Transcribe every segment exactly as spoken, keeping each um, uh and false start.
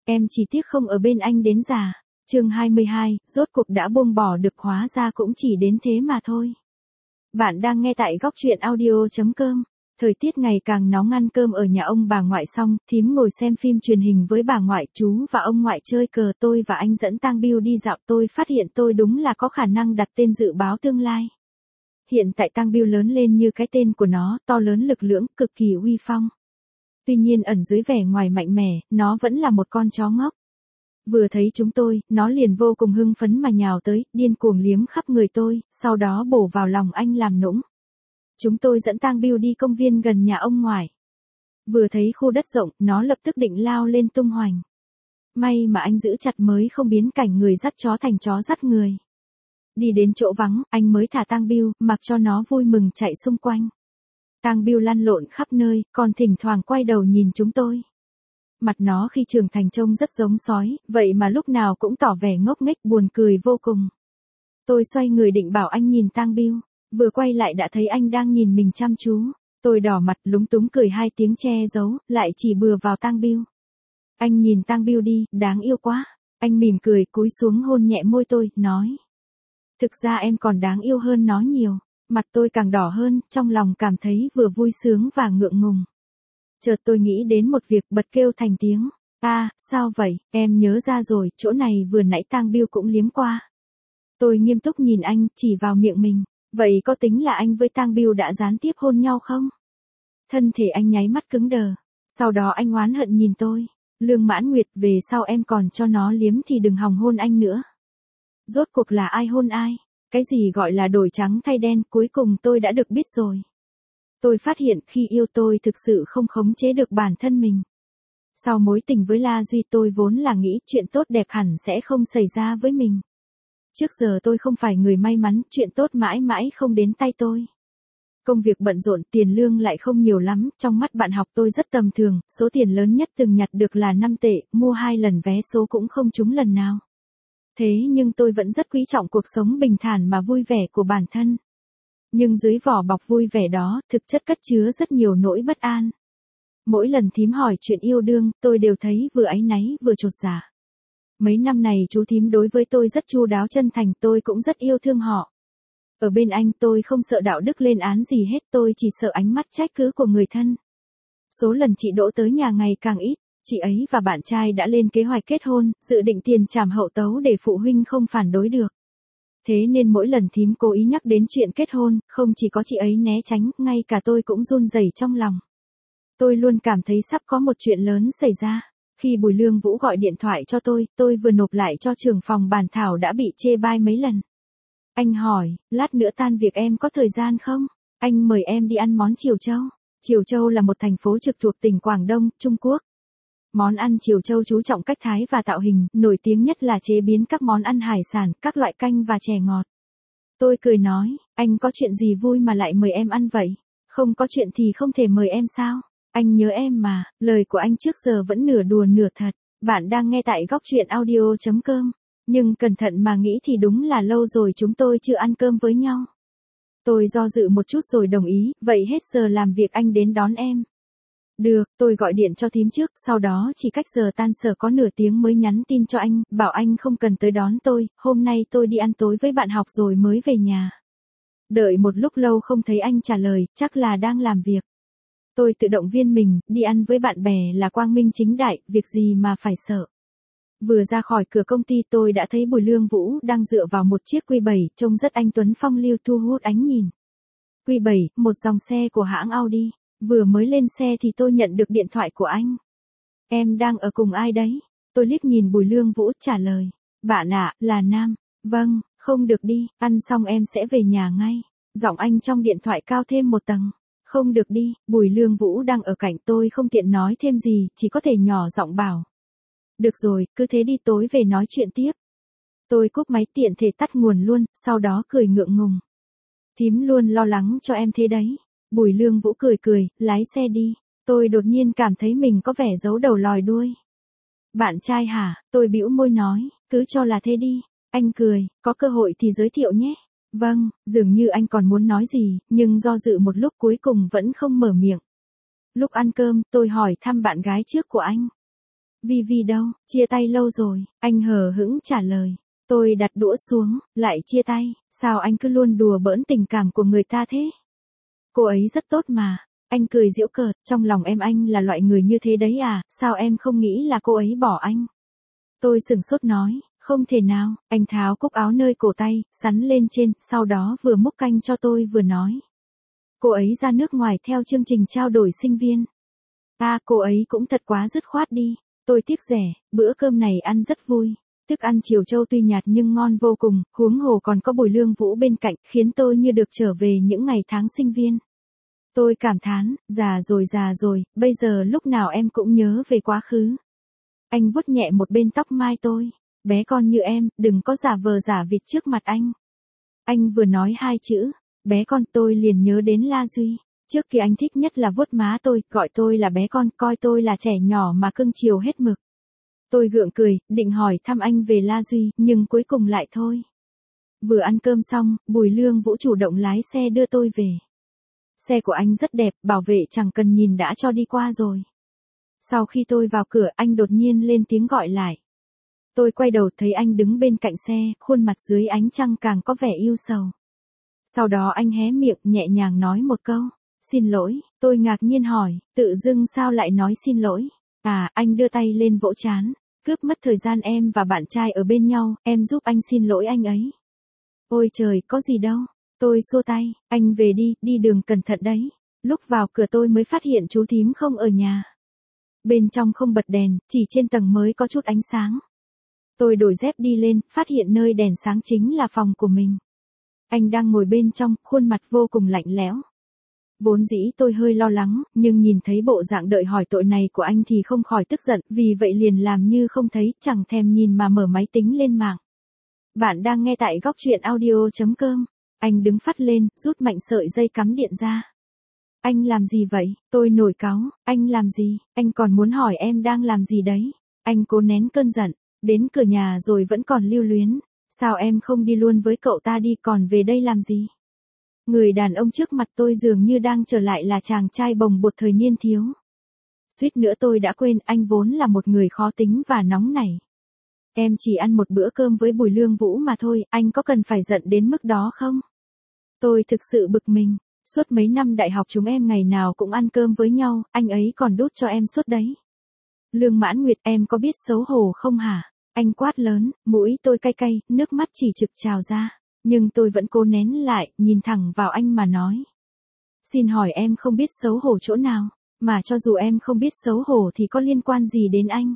em chỉ tiếc không ở bên anh đến già. Chương hai mươi hai, rốt cuộc đã buông bỏ được, hóa ra cũng chỉ đến thế mà thôi. Bạn đang nghe tại góc truyện audio chấm com. Thời tiết ngày càng nóng, ăn cơm ở nhà ông bà ngoại xong, thím ngồi xem phim truyền hình với bà ngoại, chú và ông ngoại chơi cờ, tôi và anh dẫn Tang Bill đi dạo. Tôi phát hiện tôi đúng là có khả năng đặt tên dự báo tương lai. Hiện tại Tang Bill lớn lên như cái tên của nó, to lớn lực lưỡng, cực kỳ uy phong. Tuy nhiên ẩn dưới vẻ ngoài mạnh mẽ, nó vẫn là một con chó ngốc. Vừa thấy chúng tôi, nó liền vô cùng hưng phấn mà nhào tới, điên cuồng liếm khắp người tôi, sau đó bổ vào lòng anh làm nũng. Chúng tôi dẫn Tang Bill đi công viên gần nhà ông ngoại. Vừa thấy khu đất rộng, nó lập tức định lao lên tung hoành. May mà anh giữ chặt mới không biến cảnh người dắt chó thành chó dắt người. Đi đến chỗ vắng, anh mới thả Tang Bill, mặc cho nó vui mừng chạy xung quanh. Tang Bill lăn lộn khắp nơi, còn thỉnh thoảng quay đầu nhìn chúng tôi. Mặt nó khi trưởng thành trông rất giống sói, vậy mà lúc nào cũng tỏ vẻ ngốc nghếch buồn cười vô cùng. Tôi xoay người định bảo anh nhìn Tang Bill, vừa quay lại đã thấy anh đang nhìn mình chăm chú. Tôi đỏ mặt lúng túng cười hai tiếng che giấu, lại chỉ bừa vào Tang Bill. Anh nhìn Tang Bill đi, đáng yêu quá. Anh mỉm cười cúi xuống hôn nhẹ môi tôi, nói. Thực ra em còn đáng yêu hơn nó nhiều. Mặt tôi càng đỏ hơn, trong lòng cảm thấy vừa vui sướng và ngượng ngùng. Chợt tôi nghĩ đến một việc, bật kêu thành tiếng. À, sao vậy, em nhớ ra rồi, chỗ này vừa nãy Tang Bill cũng liếm qua. Tôi nghiêm túc nhìn anh, chỉ vào miệng mình. Vậy có tính là anh với Tang Bill đã gián tiếp hôn nhau không? Thân thể anh nháy mắt cứng đờ. Sau đó anh oán hận nhìn tôi. Lương Mãn Nguyệt, về sau em còn cho nó liếm thì đừng hòng hôn anh nữa. Rốt cuộc là ai hôn ai? Cái gì gọi là đổi trắng thay đen, cuối cùng tôi đã được biết rồi. Tôi phát hiện khi yêu tôi thực sự không khống chế được bản thân mình. Sau mối tình với La Duy tôi vốn là nghĩ chuyện tốt đẹp hẳn sẽ không xảy ra với mình. Trước giờ tôi không phải người may mắn, chuyện tốt mãi mãi không đến tay tôi. Công việc bận rộn, tiền lương lại không nhiều lắm, trong mắt bạn học tôi rất tầm thường, số tiền lớn nhất từng nhặt được là năm tệ, mua hai lần vé số cũng không trúng lần nào. Thế nhưng tôi vẫn rất quý trọng cuộc sống bình thản mà vui vẻ của bản thân. Nhưng dưới vỏ bọc vui vẻ đó, thực chất cất chứa rất nhiều nỗi bất an. Mỗi lần thím hỏi chuyện yêu đương, tôi đều thấy vừa áy náy vừa chột dạ. Mấy năm này chú thím đối với tôi rất chu đáo chân thành, tôi cũng rất yêu thương họ. Ở bên anh tôi không sợ đạo đức lên án gì hết, tôi chỉ sợ ánh mắt trách cứ của người thân. Số lần chị Đỗ tới nhà ngày càng ít, chị ấy và bạn trai đã lên kế hoạch kết hôn, dự định tiền trảm hậu tấu để phụ huynh không phản đối được. Thế nên mỗi lần thím cố ý nhắc đến chuyện kết hôn, không chỉ có chị ấy né tránh, ngay cả tôi cũng run rẩy trong lòng. Tôi luôn cảm thấy sắp có một chuyện lớn xảy ra. Khi Bùi Lương Vũ gọi điện thoại cho tôi, tôi vừa nộp lại cho trưởng phòng bản thảo đã bị chê bai mấy lần. Anh hỏi, lát nữa tan việc em có thời gian không? Anh mời em đi ăn món Triều Châu. Triều Châu là một thành phố trực thuộc tỉnh Quảng Đông, Trung Quốc. Món ăn Triều Châu chú trọng cách thái và tạo hình, nổi tiếng nhất là chế biến các món ăn hải sản, các loại canh và chè ngọt. Tôi cười nói, anh có chuyện gì vui mà lại mời em ăn vậy? Không có chuyện thì không thể mời em sao? Anh nhớ em mà, lời của anh trước giờ vẫn nửa đùa nửa thật. Bạn đang nghe tại góc truyện audio chấm com. Nhưng cẩn thận mà nghĩ thì đúng là lâu rồi chúng tôi chưa ăn cơm với nhau. Tôi do dự một chút rồi đồng ý, vậy hết giờ làm việc anh đến đón em. Được, tôi gọi điện cho thím trước, sau đó chỉ cách giờ tan sở có nửa tiếng mới nhắn tin cho anh, bảo anh không cần tới đón tôi, hôm nay tôi đi ăn tối với bạn học rồi mới về nhà. Đợi một lúc lâu không thấy anh trả lời, chắc là đang làm việc. Tôi tự động viên mình, đi ăn với bạn bè là quang minh chính đại, việc gì mà phải sợ. Vừa ra khỏi cửa công ty tôi đã thấy Bùi Lương Vũ đang dựa vào một chiếc Q bảy, trông rất anh tuấn phong lưu thu hút ánh nhìn. Q bảy, một dòng xe của hãng Audi. Vừa mới lên xe thì tôi nhận được điện thoại của anh. Em đang ở cùng ai đấy? Tôi liếc nhìn Bùi Lương Vũ trả lời. Bạn ạ, à, là Nam. Vâng, không được đi, ăn xong em sẽ về nhà ngay. Giọng anh trong điện thoại cao thêm một tầng. Không được đi, Bùi Lương Vũ đang ở cạnh tôi không tiện nói thêm gì, chỉ có thể nhỏ giọng bảo. Được rồi, cứ thế đi, tối về nói chuyện tiếp. Tôi cúp máy tiện thể tắt nguồn luôn, sau đó cười ngượng ngùng. Thím luôn lo lắng cho em thế đấy. Bùi Lương Vũ cười cười, lái xe đi. Tôi đột nhiên cảm thấy mình có vẻ giấu đầu lòi đuôi. Bạn trai hả? Tôi bĩu môi nói, cứ cho là thế đi. Anh cười, có cơ hội thì giới thiệu nhé. Vâng, dường như anh còn muốn nói gì, nhưng do dự một lúc cuối cùng vẫn không mở miệng. Lúc ăn cơm, tôi hỏi thăm bạn gái trước của anh. Vi Vi đâu, chia tay lâu rồi, anh hờ hững trả lời. Tôi đặt đũa xuống, lại chia tay, sao anh cứ luôn đùa bỡn tình cảm của người ta thế? Cô ấy rất tốt mà. Anh cười giễu cợt, trong lòng em anh là loại người như thế đấy à, sao em không nghĩ là cô ấy bỏ anh? Tôi sửng sốt nói, không thể nào, anh tháo cúc áo nơi cổ tay, sắn lên trên, sau đó vừa múc canh cho tôi vừa nói. Cô ấy ra nước ngoài theo chương trình trao đổi sinh viên. À, cô ấy cũng thật quá dứt khoát đi. Tôi tiếc rẻ, bữa cơm này ăn rất vui. Thức ăn chiều châu tuy nhạt nhưng ngon vô cùng, huống hồ còn có Bùi Lương Vũ bên cạnh, khiến tôi như được trở về những ngày tháng sinh viên. Tôi cảm thán, già rồi già rồi, bây giờ lúc nào em cũng nhớ về quá khứ. Anh vuốt nhẹ một bên tóc mai tôi, bé con như em, đừng có giả vờ giả vịt trước mặt anh. Anh vừa nói hai chữ, bé con, tôi liền nhớ đến La Duy. Trước kia anh thích nhất là vuốt má tôi, gọi tôi là bé con, coi tôi là trẻ nhỏ mà cưng chiều hết mực. Tôi gượng cười, định hỏi thăm anh về La Duy, nhưng cuối cùng lại thôi. Vừa ăn cơm xong, Bùi Lương Vũ chủ động lái xe đưa tôi về. Xe của anh rất đẹp, bảo vệ chẳng cần nhìn đã cho đi qua rồi. Sau khi tôi vào cửa, anh đột nhiên lên tiếng gọi lại. Tôi quay đầu thấy anh đứng bên cạnh xe, khuôn mặt dưới ánh trăng càng có vẻ ưu sầu. Sau đó anh hé miệng nhẹ nhàng nói một câu, xin lỗi, tôi ngạc nhiên hỏi, tự dưng sao lại nói xin lỗi? À, anh đưa tay lên vỗ trán, cướp mất thời gian em và bạn trai ở bên nhau, em giúp anh xin lỗi anh ấy. Ôi trời, có gì đâu. Tôi xua tay, anh về đi, đi đường cẩn thận đấy. Lúc vào cửa tôi mới phát hiện chú thím không ở nhà. Bên trong không bật đèn, chỉ trên tầng mới có chút ánh sáng. Tôi đổi dép đi lên, phát hiện nơi đèn sáng chính là phòng của mình. Anh đang ngồi bên trong, khuôn mặt vô cùng lạnh lẽo. Vốn dĩ tôi hơi lo lắng, nhưng nhìn thấy bộ dạng đợi hỏi tội này của anh thì không khỏi tức giận, vì vậy liền làm như không thấy, chẳng thèm nhìn mà mở máy tính lên mạng. Bạn đang nghe tại góc truyện audio chấm com. Anh đứng phắt lên, rút mạnh sợi dây cắm điện ra. Anh làm gì vậy? Tôi nổi cáu, anh làm gì? Anh còn muốn hỏi em đang làm gì đấy? Anh cố nén cơn giận, đến cửa nhà rồi vẫn còn lưu luyến. Sao em không đi luôn với cậu ta đi còn về đây làm gì? Người đàn ông trước mặt tôi dường như đang trở lại là chàng trai bồng bột thời niên thiếu. Suýt nữa tôi đã quên anh vốn là một người khó tính và nóng nảy. Em chỉ ăn một bữa cơm với Bùi Lương Vũ mà thôi, anh có cần phải giận đến mức đó không? Tôi thực sự bực mình, suốt mấy năm đại học chúng em ngày nào cũng ăn cơm với nhau, anh ấy còn đút cho em suốt đấy. Lương Mãn Nguyệt, em có biết xấu hổ không hả? Anh quát lớn, mũi tôi cay cay, nước mắt chỉ trực trào ra. Nhưng tôi vẫn cố nén lại, nhìn thẳng vào anh mà nói. Xin hỏi em không biết xấu hổ chỗ nào, mà cho dù em không biết xấu hổ thì có liên quan gì đến anh?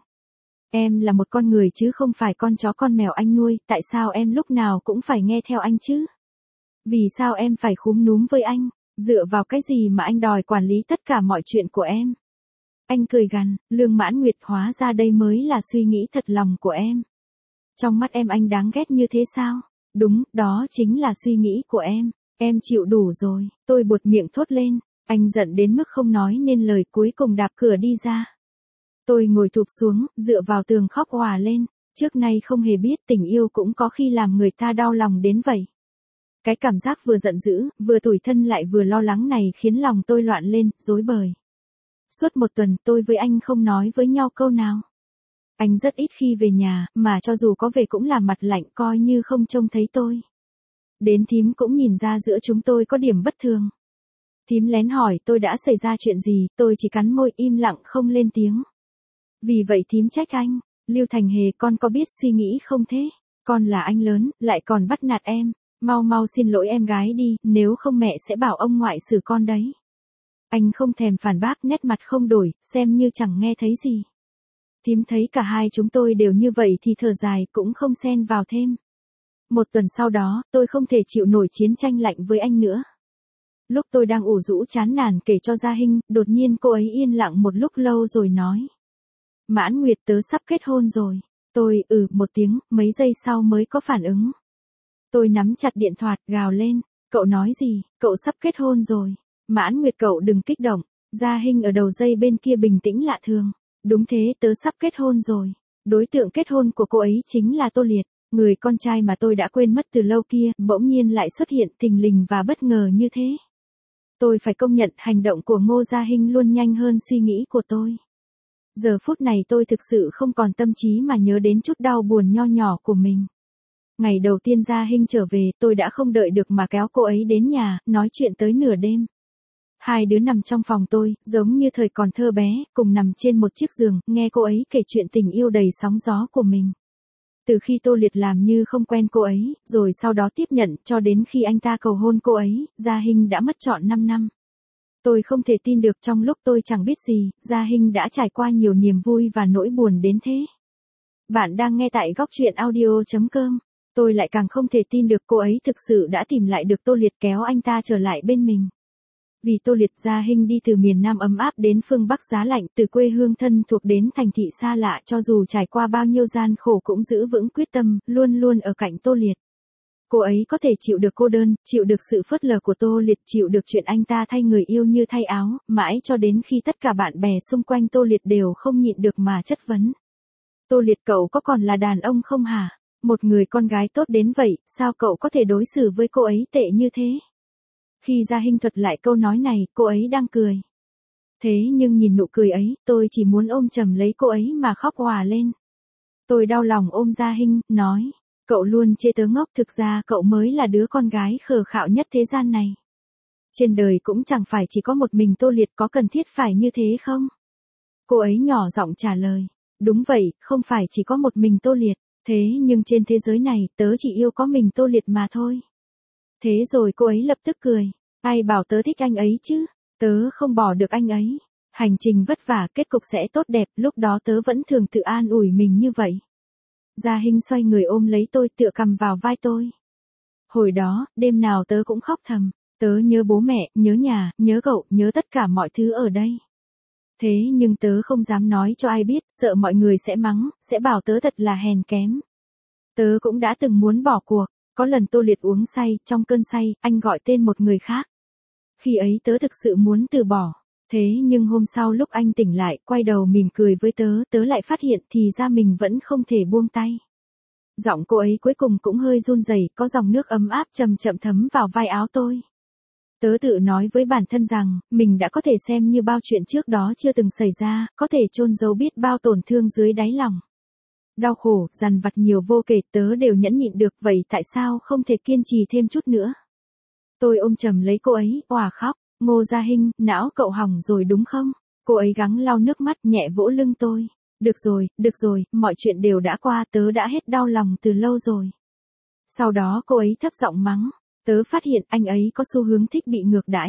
Em là một con người chứ không phải con chó con mèo anh nuôi, tại sao em lúc nào cũng phải nghe theo anh chứ? Vì sao em phải khúm núm với anh? Dựa vào cái gì mà anh đòi quản lý tất cả mọi chuyện của em? Anh cười gằn, Lương Mãn Nguyệt, hóa ra đây mới là suy nghĩ thật lòng của em. Trong mắt em anh đáng ghét như thế sao? Đúng, đó chính là suy nghĩ của em. Em chịu đủ rồi, tôi buột miệng thốt lên. Anh giận đến mức không nói nên lời, cuối cùng đạp cửa đi ra. Tôi ngồi thụp xuống, dựa vào tường khóc òa lên. Trước nay không hề biết tình yêu cũng có khi làm người ta đau lòng đến vậy. Cái cảm giác vừa giận dữ, vừa tủi thân lại vừa lo lắng này khiến lòng tôi loạn lên, rối bời. Suốt một tuần tôi với anh không nói với nhau câu nào. Anh rất ít khi về nhà, mà cho dù có về cũng làm mặt lạnh coi như không trông thấy tôi. Đến thím cũng nhìn ra giữa chúng tôi có điểm bất thường. Thím lén hỏi tôi đã xảy ra chuyện gì, tôi chỉ cắn môi im lặng không lên tiếng. Vì vậy thím trách anh, Lưu Thành Hề, con có biết suy nghĩ không thế? Con là anh lớn, lại còn bắt nạt em. Mau mau xin lỗi em gái đi, nếu không mẹ sẽ bảo ông ngoại xử con đấy. Anh không thèm phản bác, nét mặt không đổi, xem như chẳng nghe thấy gì. Thím thấy cả hai chúng tôi đều như vậy thì thở dài, cũng không xen vào thêm. Một tuần sau đó, tôi không thể chịu nổi chiến tranh lạnh với anh nữa. Lúc tôi đang ủ rũ chán nản kể cho Gia Hinh, đột nhiên cô ấy yên lặng một lúc lâu rồi nói. Mãn Nguyệt, tớ sắp kết hôn rồi. Tôi, ừ, một tiếng, mấy giây sau mới có phản ứng. Tôi nắm chặt điện thoại, gào lên. Cậu nói gì, cậu sắp kết hôn rồi. Mãn Nguyệt, cậu đừng kích động. Gia Hinh ở đầu dây bên kia bình tĩnh lạ thường. Đúng thế, tớ sắp kết hôn rồi. Đối tượng kết hôn của cô ấy chính là Tô Liệt. Người con trai mà tôi đã quên mất từ lâu kia, bỗng nhiên lại xuất hiện thình lình và bất ngờ như thế. Tôi phải công nhận hành động của Ngô Gia Hinh luôn nhanh hơn suy nghĩ của tôi. Giờ phút này tôi thực sự không còn tâm trí mà nhớ đến chút đau buồn nho nhỏ của mình. Ngày đầu tiên Gia Hinh trở về, tôi đã không đợi được mà kéo cô ấy đến nhà, nói chuyện tới nửa đêm. Hai đứa nằm trong phòng tôi, giống như thời còn thơ bé, cùng nằm trên một chiếc giường, nghe cô ấy kể chuyện tình yêu đầy sóng gió của mình. Từ khi Tô Liệt làm như không quen cô ấy, rồi sau đó tiếp nhận, cho đến khi anh ta cầu hôn cô ấy, Gia Hinh đã mất trọn năm năm. Tôi không thể tin được trong lúc tôi chẳng biết gì, Gia Hinh đã trải qua nhiều niềm vui và nỗi buồn đến thế. Bạn đang nghe tại góc truyện audio chấm com. Tôi lại càng không thể tin được cô ấy thực sự đã tìm lại được Tô Liệt, kéo anh ta trở lại bên mình. Vì Tô Liệt, Gia Hinh đi từ miền Nam ấm áp đến phương Bắc giá lạnh, từ quê hương thân thuộc đến thành thị xa lạ, cho dù trải qua bao nhiêu gian khổ cũng giữ vững quyết tâm, luôn luôn ở cạnh Tô Liệt. Cô ấy có thể chịu được cô đơn, chịu được sự phớt lờ của Tô Liệt, chịu được chuyện anh ta thay người yêu như thay áo, mãi cho đến khi tất cả bạn bè xung quanh Tô Liệt đều không nhịn được mà chất vấn. Tô Liệt, cậu có còn là đàn ông không hả? Một người con gái tốt đến vậy, sao cậu có thể đối xử với cô ấy tệ như thế? Khi Gia Hinh thuật lại câu nói này, cô ấy đang cười. Thế nhưng nhìn nụ cười ấy, tôi chỉ muốn ôm chầm lấy cô ấy mà khóc òa lên. Tôi đau lòng ôm Gia Hinh, nói, cậu luôn chê tớ ngốc, thực ra cậu mới là đứa con gái khờ khạo nhất thế gian này. Trên đời cũng chẳng phải chỉ có một mình Tô Liệt, có cần thiết phải như thế không? Cô ấy nhỏ giọng trả lời, đúng vậy, không phải chỉ có một mình Tô Liệt, thế nhưng trên thế giới này, tớ chỉ yêu có mình Tô Liệt mà thôi. Thế rồi cô ấy lập tức cười, ai bảo tớ thích anh ấy chứ, tớ không bỏ được anh ấy. Hành trình vất vả, kết cục sẽ tốt đẹp, lúc đó tớ vẫn thường tự an ủi mình như vậy. Gia Hinh xoay người ôm lấy tôi, tựa cằm vào vai tôi. Hồi đó, đêm nào tớ cũng khóc thầm, tớ nhớ bố mẹ, nhớ nhà, nhớ cậu, nhớ tất cả mọi thứ ở đây. Thế nhưng tớ không dám nói cho ai biết, sợ mọi người sẽ mắng, sẽ bảo tớ thật là hèn kém. Tớ cũng đã từng muốn bỏ cuộc, có lần Tô Liệt uống say, trong cơn say, anh gọi tên một người khác. Khi ấy tớ thực sự muốn từ bỏ. Thế nhưng hôm sau lúc anh tỉnh lại, quay đầu mỉm cười với tớ, tớ lại phát hiện thì ra mình vẫn không thể buông tay. Giọng cô ấy cuối cùng cũng hơi run rẩy, có dòng nước ấm áp chậm chậm thấm vào vai áo tôi. Tớ tự nói với bản thân rằng, mình đã có thể xem như bao chuyện trước đó chưa từng xảy ra, có thể chôn giấu biết bao tổn thương dưới đáy lòng. Đau khổ, dằn vặt nhiều vô kể, tớ đều nhẫn nhịn được, vậy tại sao không thể kiên trì thêm chút nữa? Tôi ôm chầm lấy cô ấy, òa khóc. Ngô Gia Hinh, não cậu hỏng rồi đúng không? Cô ấy gắng lau nước mắt, nhẹ vỗ lưng tôi. Được rồi, được rồi, mọi chuyện đều đã qua, tớ đã hết đau lòng từ lâu rồi. Sau đó cô ấy thấp giọng mắng. Tớ phát hiện anh ấy có xu hướng thích bị ngược đãi.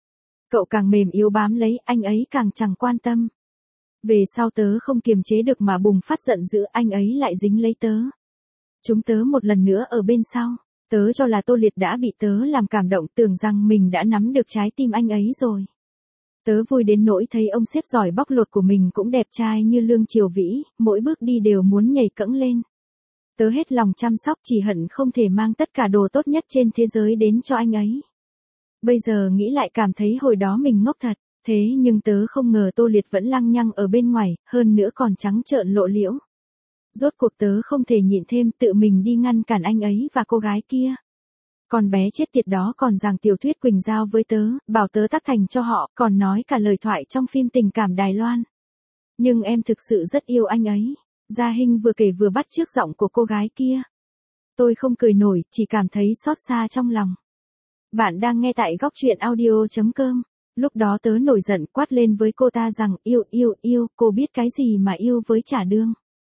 Cậu càng mềm yếu bám lấy, anh ấy càng chẳng quan tâm. Về sau tớ không kiềm chế được mà bùng phát giận dữ, anh ấy lại dính lấy tớ. Chúng tớ một lần nữa ở bên sau. Tớ cho là Tô Liệt đã bị tớ làm cảm động, tưởng rằng mình đã nắm được trái tim anh ấy rồi. Tớ vui đến nỗi thấy ông sếp giỏi bóc lột của mình cũng đẹp trai như Lương Triều Vĩ, mỗi bước đi đều muốn nhảy cẫng lên. Tớ hết lòng chăm sóc, chỉ hận không thể mang tất cả đồ tốt nhất trên thế giới đến cho anh ấy. Bây giờ nghĩ lại cảm thấy hồi đó mình ngốc thật, thế nhưng tớ không ngờ Tô Liệt vẫn lăng nhăng ở bên ngoài, hơn nữa còn trắng trợn lộ liễu. Rốt cuộc tớ không thể nhịn thêm, tự mình đi ngăn cản anh ấy và cô gái kia. Con bé chết tiệt đó còn giảng tiểu thuyết Quỳnh Giao với tớ, bảo tớ tác thành cho họ, còn nói cả lời thoại trong phim tình cảm Đài Loan. Nhưng em thực sự rất yêu anh ấy. Gia Hinh vừa kể vừa bắt chước giọng của cô gái kia. Tôi không cười nổi, chỉ cảm thấy xót xa trong lòng. Bạn đang nghe tại góc truyện audio chấm com. Lúc đó tớ nổi giận quát lên với cô ta rằng, yêu yêu yêu, cô biết cái gì mà yêu với trả đương.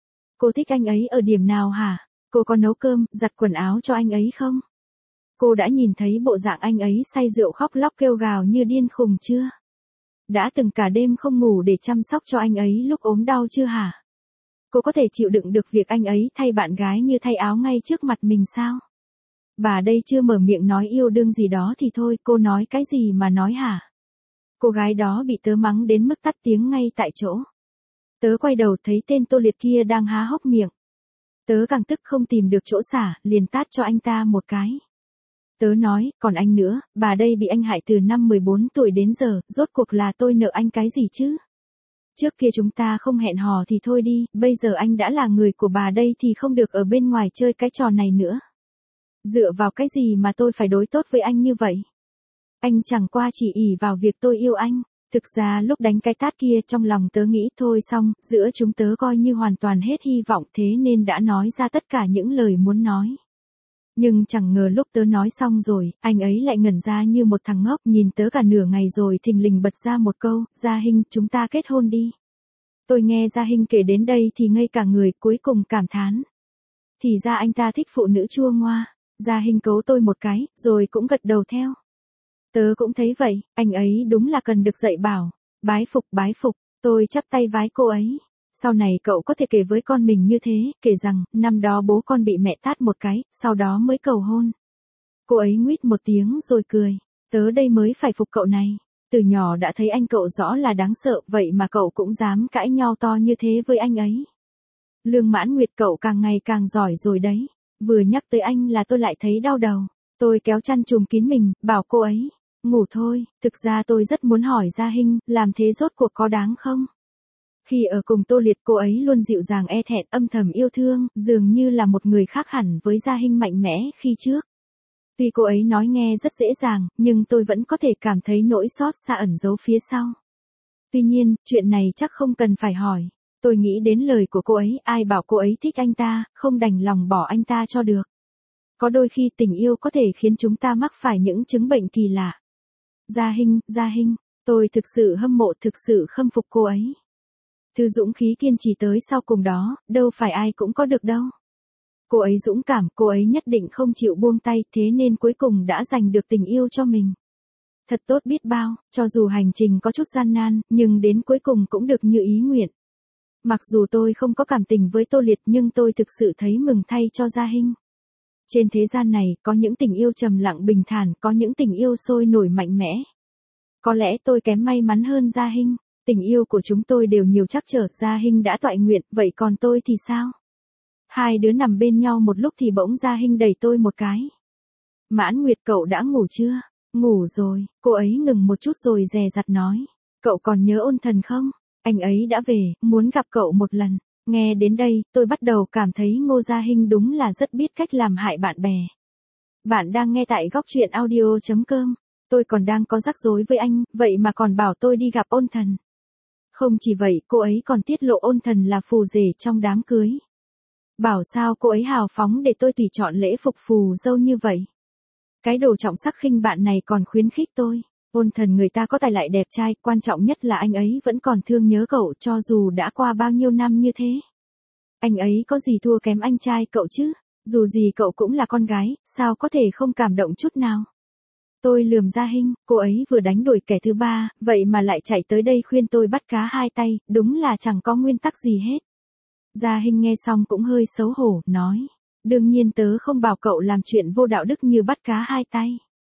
Cô thích anh ấy ở điểm nào hả? Cô có nấu cơm, giặt quần áo cho anh ấy không? Cô đã nhìn thấy bộ dạng anh ấy say rượu khóc lóc kêu gào như điên khùng chưa? Đã từng cả đêm không ngủ để chăm sóc cho anh ấy lúc ốm đau chưa hả? Cô có thể chịu đựng được việc anh ấy thay bạn gái như thay áo ngay trước mặt mình sao? Bà đây chưa mở miệng nói yêu đương gì đó thì thôi, cô nói cái gì mà nói hả? Cô gái đó bị tớ mắng đến mức tắt tiếng ngay tại chỗ. Tớ quay đầu thấy tên Tô Liệt kia đang há hốc miệng. Tớ càng tức không tìm được chỗ xả, liền tát cho anh ta một cái. Tớ nói, còn anh nữa, bà đây bị anh hại từ năm mười bốn tuổi đến giờ, rốt cuộc là tôi nợ anh cái gì chứ? Trước kia chúng ta không hẹn hò thì thôi đi, bây giờ anh đã là người của bà đây thì không được ở bên ngoài chơi cái trò này nữa. Dựa vào cái gì mà tôi phải đối tốt với anh như vậy? Anh chẳng qua chỉ ỷ vào việc tôi yêu anh. Thực ra lúc đánh cái tát kia trong lòng tớ nghĩ thôi xong, giữa chúng tớ coi như hoàn toàn hết hy vọng thế nên đã nói ra tất cả những lời muốn nói. Nhưng chẳng ngờ lúc tớ nói xong rồi, anh ấy lại ngẩn ra như một thằng ngốc nhìn tớ cả nửa ngày rồi thình lình bật ra một câu, Gia Hinh, chúng ta kết hôn đi. Tôi nghe Gia Hinh kể đến đây thì ngây cả người, cuối cùng cảm thán. Thì ra anh ta thích phụ nữ chua ngoa. Gia Hinh cấu tôi một cái, rồi cũng gật đầu theo. Tớ cũng thấy vậy, anh ấy đúng là cần được dạy bảo. Bái phục, bái phục, tôi chắp tay vái cô ấy. Sau này cậu có thể kể với con mình như thế, kể rằng, năm đó bố con bị mẹ tát một cái, sau đó mới cầu hôn. Cô ấy nguýt một tiếng rồi cười. Tớ đây mới phải phục cậu này. Từ nhỏ đã thấy anh cậu rõ là đáng sợ, vậy mà cậu cũng dám cãi nhau to như thế với anh ấy. Lương Mãn Nguyệt, cậu càng ngày càng giỏi rồi đấy. Vừa nhắc tới anh là tôi lại thấy đau đầu. Tôi kéo chăn trùm kín mình, bảo cô ấy, ngủ thôi. Thực ra tôi rất muốn hỏi Gia Hinh, làm thế rốt cuộc có đáng không? Khi ở cùng Tô Liệt, cô ấy luôn dịu dàng e thẹn, âm thầm yêu thương, dường như là một người khác hẳn với Gia Hinh mạnh mẽ khi trước. Tuy cô ấy nói nghe rất dễ dàng, nhưng tôi vẫn có thể cảm thấy nỗi xót xa ẩn giấu phía sau. Tuy nhiên, chuyện này chắc không cần phải hỏi. Tôi nghĩ đến lời của cô ấy, ai bảo cô ấy thích anh ta, không đành lòng bỏ anh ta cho được. Có đôi khi tình yêu có thể khiến chúng ta mắc phải những chứng bệnh kỳ lạ. Gia Hinh, Gia Hinh, tôi thực sự hâm mộ, thực sự khâm phục cô ấy. Thứ dũng khí kiên trì tới sau cùng đó, đâu phải ai cũng có được đâu. Cô ấy dũng cảm, cô ấy nhất định không chịu buông tay, thế nên cuối cùng đã giành được tình yêu cho mình. Thật tốt biết bao, cho dù hành trình có chút gian nan, nhưng đến cuối cùng cũng được như ý nguyện. Mặc dù tôi không có cảm tình với Tô Liệt nhưng tôi thực sự thấy mừng thay cho Gia Hinh. Trên thế gian này, có những tình yêu trầm lặng bình thản, có những tình yêu sôi nổi mạnh mẽ. Có lẽ tôi kém may mắn hơn Gia Hinh, tình yêu của chúng tôi đều nhiều trắc trở, Gia Hinh đã toại nguyện, vậy còn tôi thì sao? Hai đứa nằm bên nhau một lúc thì bỗng Gia Hinh đẩy tôi một cái. Mãn Nguyệt, cậu đã ngủ chưa? Ngủ rồi, cô ấy ngừng một chút rồi dè dặt nói. Cậu còn nhớ Ôn Thần không? Anh ấy đã về, muốn gặp cậu một lần. Nghe đến đây, tôi bắt đầu cảm thấy Ngô Gia Hinh đúng là rất biết cách làm hại bạn bè. Bạn đang nghe tại góc truyện audio chấm com. Tôi còn đang có rắc rối với anh, vậy mà còn bảo tôi đi gặp Ôn Thần. Không chỉ vậy, cô ấy còn tiết lộ Ôn Thần là phù rể trong đám cưới. Bảo sao cô ấy hào phóng để tôi tùy chọn lễ phục phù dâu như vậy. Cái đồ trọng sắc khinh bạn này còn khuyến khích tôi. Ôn Thần người ta có tài lại đẹp trai, quan trọng nhất là anh ấy vẫn còn thương nhớ cậu cho dù đã qua bao nhiêu năm như thế. Anh ấy có gì thua kém anh trai cậu chứ, dù gì cậu cũng là con gái, sao có thể không cảm động chút nào. Tôi lườm Gia Hinh, cô ấy vừa đánh đuổi kẻ thứ ba, vậy mà lại chạy tới đây khuyên tôi bắt cá hai tay, đúng là chẳng có nguyên tắc gì hết. Gia Hinh nghe xong cũng hơi xấu hổ, nói, đương nhiên tớ không bảo cậu làm chuyện vô đạo đức như bắt cá hai tay.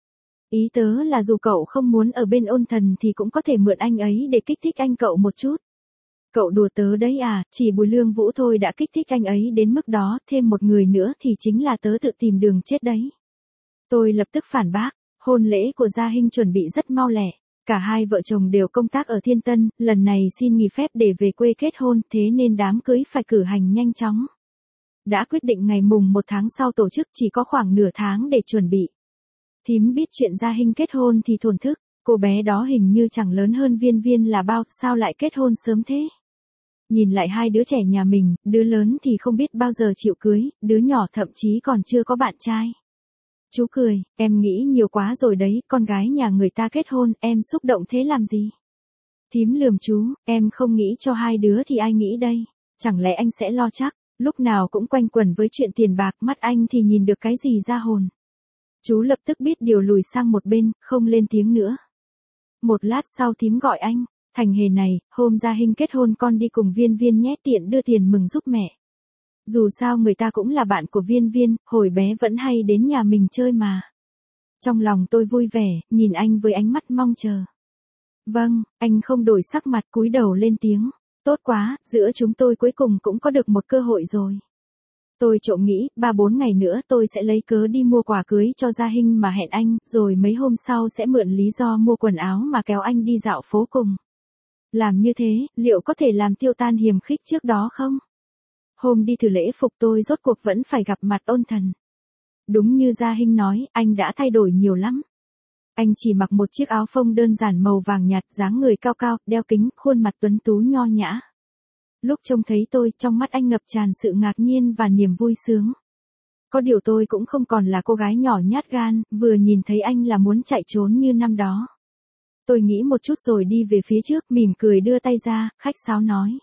Ý tớ là dù cậu không muốn ở bên Ôn Thần thì cũng có thể mượn anh ấy để kích thích anh cậu một chút. Cậu đùa tớ đấy à, chỉ Bùi Lương Vũ thôi đã kích thích anh ấy đến mức đó, thêm một người nữa thì chính là tớ tự tìm đường chết đấy. Tôi lập tức phản bác, hôn lễ của Gia Hinh chuẩn bị rất mau lẹ. Cả hai vợ chồng đều công tác ở Thiên Tân, lần này xin nghỉ phép để về quê kết hôn, thế nên đám cưới phải cử hành nhanh chóng. Đã quyết định ngày mùng một tháng sau tổ chức, chỉ có khoảng nửa tháng để chuẩn bị. Thím biết chuyện Gia Hinh kết hôn thì thổn thức, cô bé đó hình như chẳng lớn hơn Viên Viên là bao, sao lại kết hôn sớm thế? Nhìn lại hai đứa trẻ nhà mình, đứa lớn thì không biết bao giờ chịu cưới, đứa nhỏ thậm chí còn chưa có bạn trai. Chú cười, em nghĩ nhiều quá rồi đấy, con gái nhà người ta kết hôn, em xúc động thế làm gì? Thím lườm chú, em không nghĩ cho hai đứa thì ai nghĩ đây? Chẳng lẽ anh sẽ lo chắc, lúc nào cũng quanh quẩn với chuyện tiền bạc, mắt anh thì nhìn được cái gì ra hồn? Chú lập tức biết điều lùi sang một bên, không lên tiếng nữa. Một lát sau thím gọi anh, Thành hề này, hôm Gia Hinh kết hôn con đi cùng Viên Viên nhé, tiện đưa tiền mừng giúp mẹ. Dù sao người ta cũng là bạn của Viên Viên, hồi bé vẫn hay đến nhà mình chơi mà. Trong lòng tôi vui vẻ, nhìn anh với ánh mắt mong chờ. Vâng, anh không đổi sắc mặt, cúi đầu lên tiếng. Tốt quá, giữa chúng tôi cuối cùng cũng có được một cơ hội rồi. Tôi trộm nghĩ, ba bốn ngày nữa tôi sẽ lấy cớ đi mua quà cưới cho Gia Hinh mà hẹn anh, rồi mấy hôm sau sẽ mượn lý do mua quần áo mà kéo anh đi dạo phố cùng. Làm như thế, liệu có thể làm tiêu tan hiềm khích trước đó không? Hôm đi thử lễ phục tôi rốt cuộc vẫn phải gặp mặt Ôn Thần. Đúng như Gia Hinh nói, anh đã thay đổi nhiều lắm. Anh chỉ mặc một chiếc áo phông đơn giản màu vàng nhạt, dáng người cao cao, đeo kính, khuôn mặt tuấn tú nho nhã. Lúc trông thấy tôi, trong mắt anh ngập tràn sự ngạc nhiên và niềm vui sướng. Có điều tôi cũng không còn là cô gái nhỏ nhát gan, vừa nhìn thấy anh là muốn chạy trốn như năm đó. Tôi nghĩ một chút rồi đi về phía trước, mỉm cười đưa tay ra, khách sáo nói.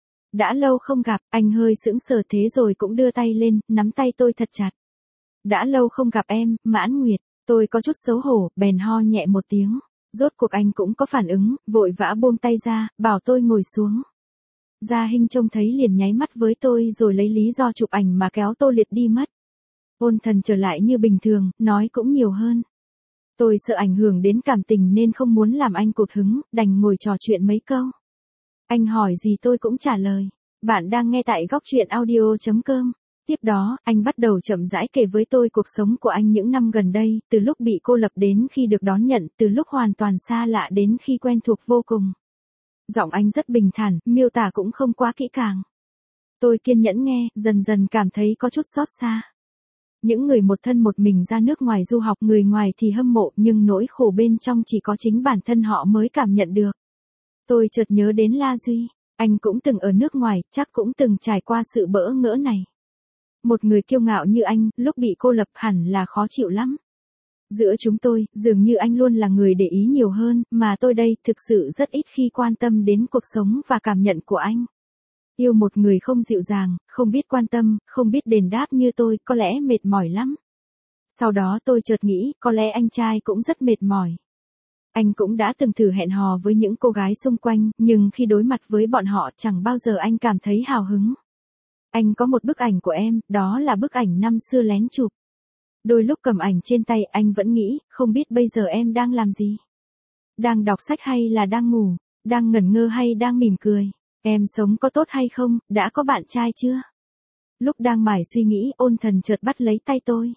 Đã lâu không gặp, anh hơi sững sờ thế rồi cũng đưa tay lên, nắm tay tôi thật chặt. Đã lâu không gặp em, Mãn Nguyệt. Tôi có chút xấu hổ, bèn ho nhẹ một tiếng. Rốt cuộc anh cũng có phản ứng, vội vã buông tay ra, bảo tôi ngồi xuống. Gia Hinh trông thấy liền nháy mắt với tôi rồi lấy lý do chụp ảnh mà kéo Tô Liệt đi mất. Ôn Thần trở lại như bình thường, nói cũng nhiều hơn. Tôi sợ ảnh hưởng đến cảm tình nên không muốn làm anh cụt hứng, đành ngồi trò chuyện mấy câu. Anh hỏi gì tôi cũng trả lời. Bạn đang nghe tại góc truyện audio chấm com. Tiếp đó, anh bắt đầu chậm rãi kể với tôi cuộc sống của anh những năm gần đây, từ lúc bị cô lập đến khi được đón nhận, từ lúc hoàn toàn xa lạ đến khi quen thuộc vô cùng. Giọng anh rất bình thản, miêu tả cũng không quá kỹ càng. Tôi kiên nhẫn nghe, dần dần cảm thấy có chút xót xa. Những người một thân một mình ra nước ngoài du học, người ngoài thì hâm mộ, nhưng nỗi khổ bên trong chỉ có chính bản thân họ mới cảm nhận được. Tôi chợt nhớ đến La Duy, anh cũng từng ở nước ngoài, chắc cũng từng trải qua sự bỡ ngỡ này. Một người kiêu ngạo như anh, lúc bị cô lập hẳn là khó chịu lắm. Giữa chúng tôi, dường như anh luôn là người để ý nhiều hơn, mà tôi đây thực sự rất ít khi quan tâm đến cuộc sống và cảm nhận của anh. Yêu một người không dịu dàng, không biết quan tâm, không biết đền đáp như tôi, có lẽ mệt mỏi lắm. Sau đó tôi chợt nghĩ, có lẽ anh trai cũng rất mệt mỏi. Anh cũng đã từng thử hẹn hò với những cô gái xung quanh, nhưng khi đối mặt với bọn họ chẳng bao giờ anh cảm thấy hào hứng. Anh có một bức ảnh của em, đó là bức ảnh năm xưa lén chụp. Đôi lúc cầm ảnh trên tay anh vẫn nghĩ, không biết bây giờ em đang làm gì. Đang đọc sách hay là đang ngủ, đang ngẩn ngơ hay đang mỉm cười. Em sống có tốt hay không, đã có bạn trai chưa? Lúc đang mải suy nghĩ, Ôn Thần chợt bắt lấy tay tôi.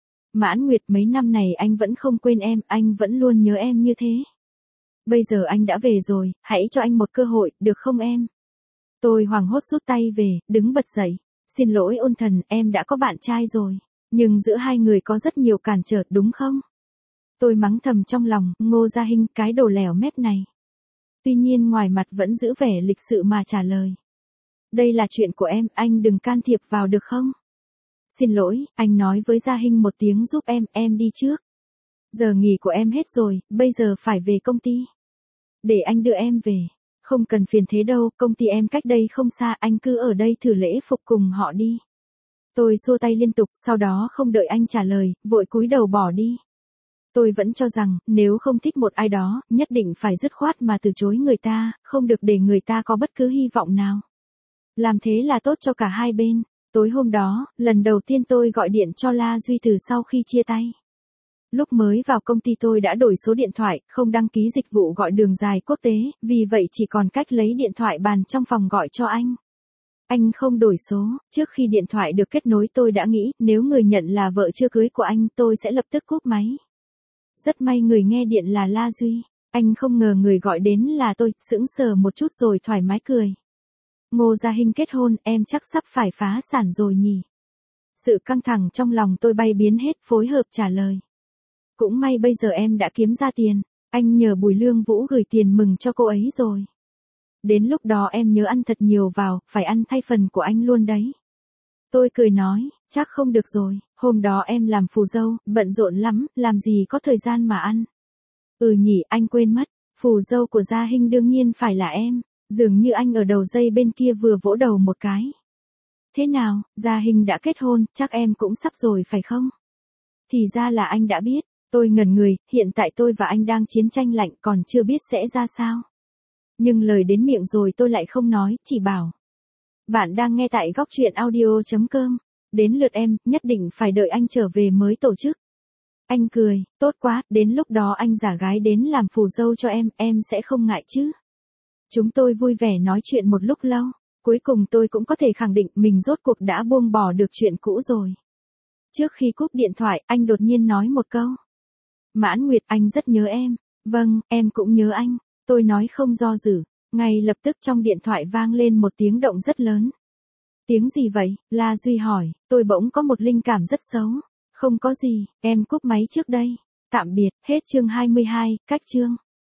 Mãn Nguyệt, mấy năm này anh vẫn không quên em, anh vẫn luôn nhớ em như thế. Bây giờ anh đã về rồi, hãy cho anh một cơ hội, được không em? Tôi hoảng hốt rút tay về, đứng bật dậy. Xin lỗi Ôn Thần, em đã có bạn trai rồi. Nhưng giữa hai người có rất nhiều cản trở, đúng không? Tôi mắng thầm trong lòng, Ngô Gia Hinh, cái đồ lèo mép này. Tuy nhiên ngoài mặt vẫn giữ vẻ lịch sự mà trả lời. Đây là chuyện của em, anh đừng can thiệp vào được không? Xin lỗi, anh nói với Gia Hinh một tiếng giúp em, em đi trước. Giờ nghỉ của em hết rồi, bây giờ phải về công ty. Để anh đưa em về. Không cần phiền thế đâu, công ty em cách đây không xa, anh cứ ở đây thử lễ phục cùng họ đi. Tôi xua tay liên tục, sau đó không đợi anh trả lời, vội cúi đầu bỏ đi. Tôi vẫn cho rằng, nếu không thích một ai đó, nhất định phải dứt khoát mà từ chối người ta, không được để người ta có bất cứ hy vọng nào. Làm thế là tốt cho cả hai bên. Tối hôm đó, lần đầu tiên tôi gọi điện cho La Duy từ sau khi chia tay. Lúc mới vào công ty tôi đã đổi số điện thoại, không đăng ký dịch vụ gọi đường dài quốc tế, vì vậy chỉ còn cách lấy điện thoại bàn trong phòng gọi cho anh. Anh không đổi số, trước khi điện thoại được kết nối tôi đã nghĩ, nếu người nhận là vợ chưa cưới của anh, tôi sẽ lập tức cúp máy. Rất may người nghe điện là La Duy, anh không ngờ người gọi đến là tôi, sững sờ một chút rồi thoải mái cười. Ngô Gia Hinh kết hôn, em chắc sắp phải phá sản rồi nhỉ? Sự căng thẳng trong lòng tôi bay biến hết, phối hợp trả lời. Cũng may bây giờ em đã kiếm ra tiền, anh nhờ Bùi Lương Vũ gửi tiền mừng cho cô ấy rồi. Đến lúc đó em nhớ ăn thật nhiều vào, phải ăn thay phần của anh luôn đấy. Tôi cười nói, chắc không được rồi, hôm đó em làm phù dâu, bận rộn lắm, làm gì có thời gian mà ăn. Ừ nhỉ, anh quên mất, phù dâu của Gia Hinh đương nhiên phải là em, dường như anh ở đầu dây bên kia vừa vỗ đầu một cái. Thế nào, Gia Hinh đã kết hôn, chắc em cũng sắp rồi phải không? Thì ra là anh đã biết, tôi ngẩn người, hiện tại tôi và anh đang chiến tranh lạnh còn chưa biết sẽ ra sao. Nhưng lời đến miệng rồi tôi lại không nói, chỉ bảo. Bạn đang nghe tại góc truyện audio chấm com. Đến lượt em, nhất định phải đợi anh trở về mới tổ chức. Anh cười, tốt quá, đến lúc đó anh giả gái đến làm phù dâu cho em, em sẽ không ngại chứ. Chúng tôi vui vẻ nói chuyện một lúc lâu. Cuối cùng tôi cũng có thể khẳng định mình rốt cuộc đã buông bỏ được chuyện cũ rồi. Trước khi cúp điện thoại, anh đột nhiên nói một câu. Mãn Nguyệt, anh rất nhớ em. Vâng, em cũng nhớ anh. Tôi nói không do dự. Ngay lập tức trong điện thoại vang lên một tiếng động rất lớn. Tiếng gì vậy? La Duy hỏi. Tôi bỗng có một linh cảm rất xấu. Không có gì, em cúp máy trước đây. Tạm biệt, hết chương hai mươi hai, cách chương.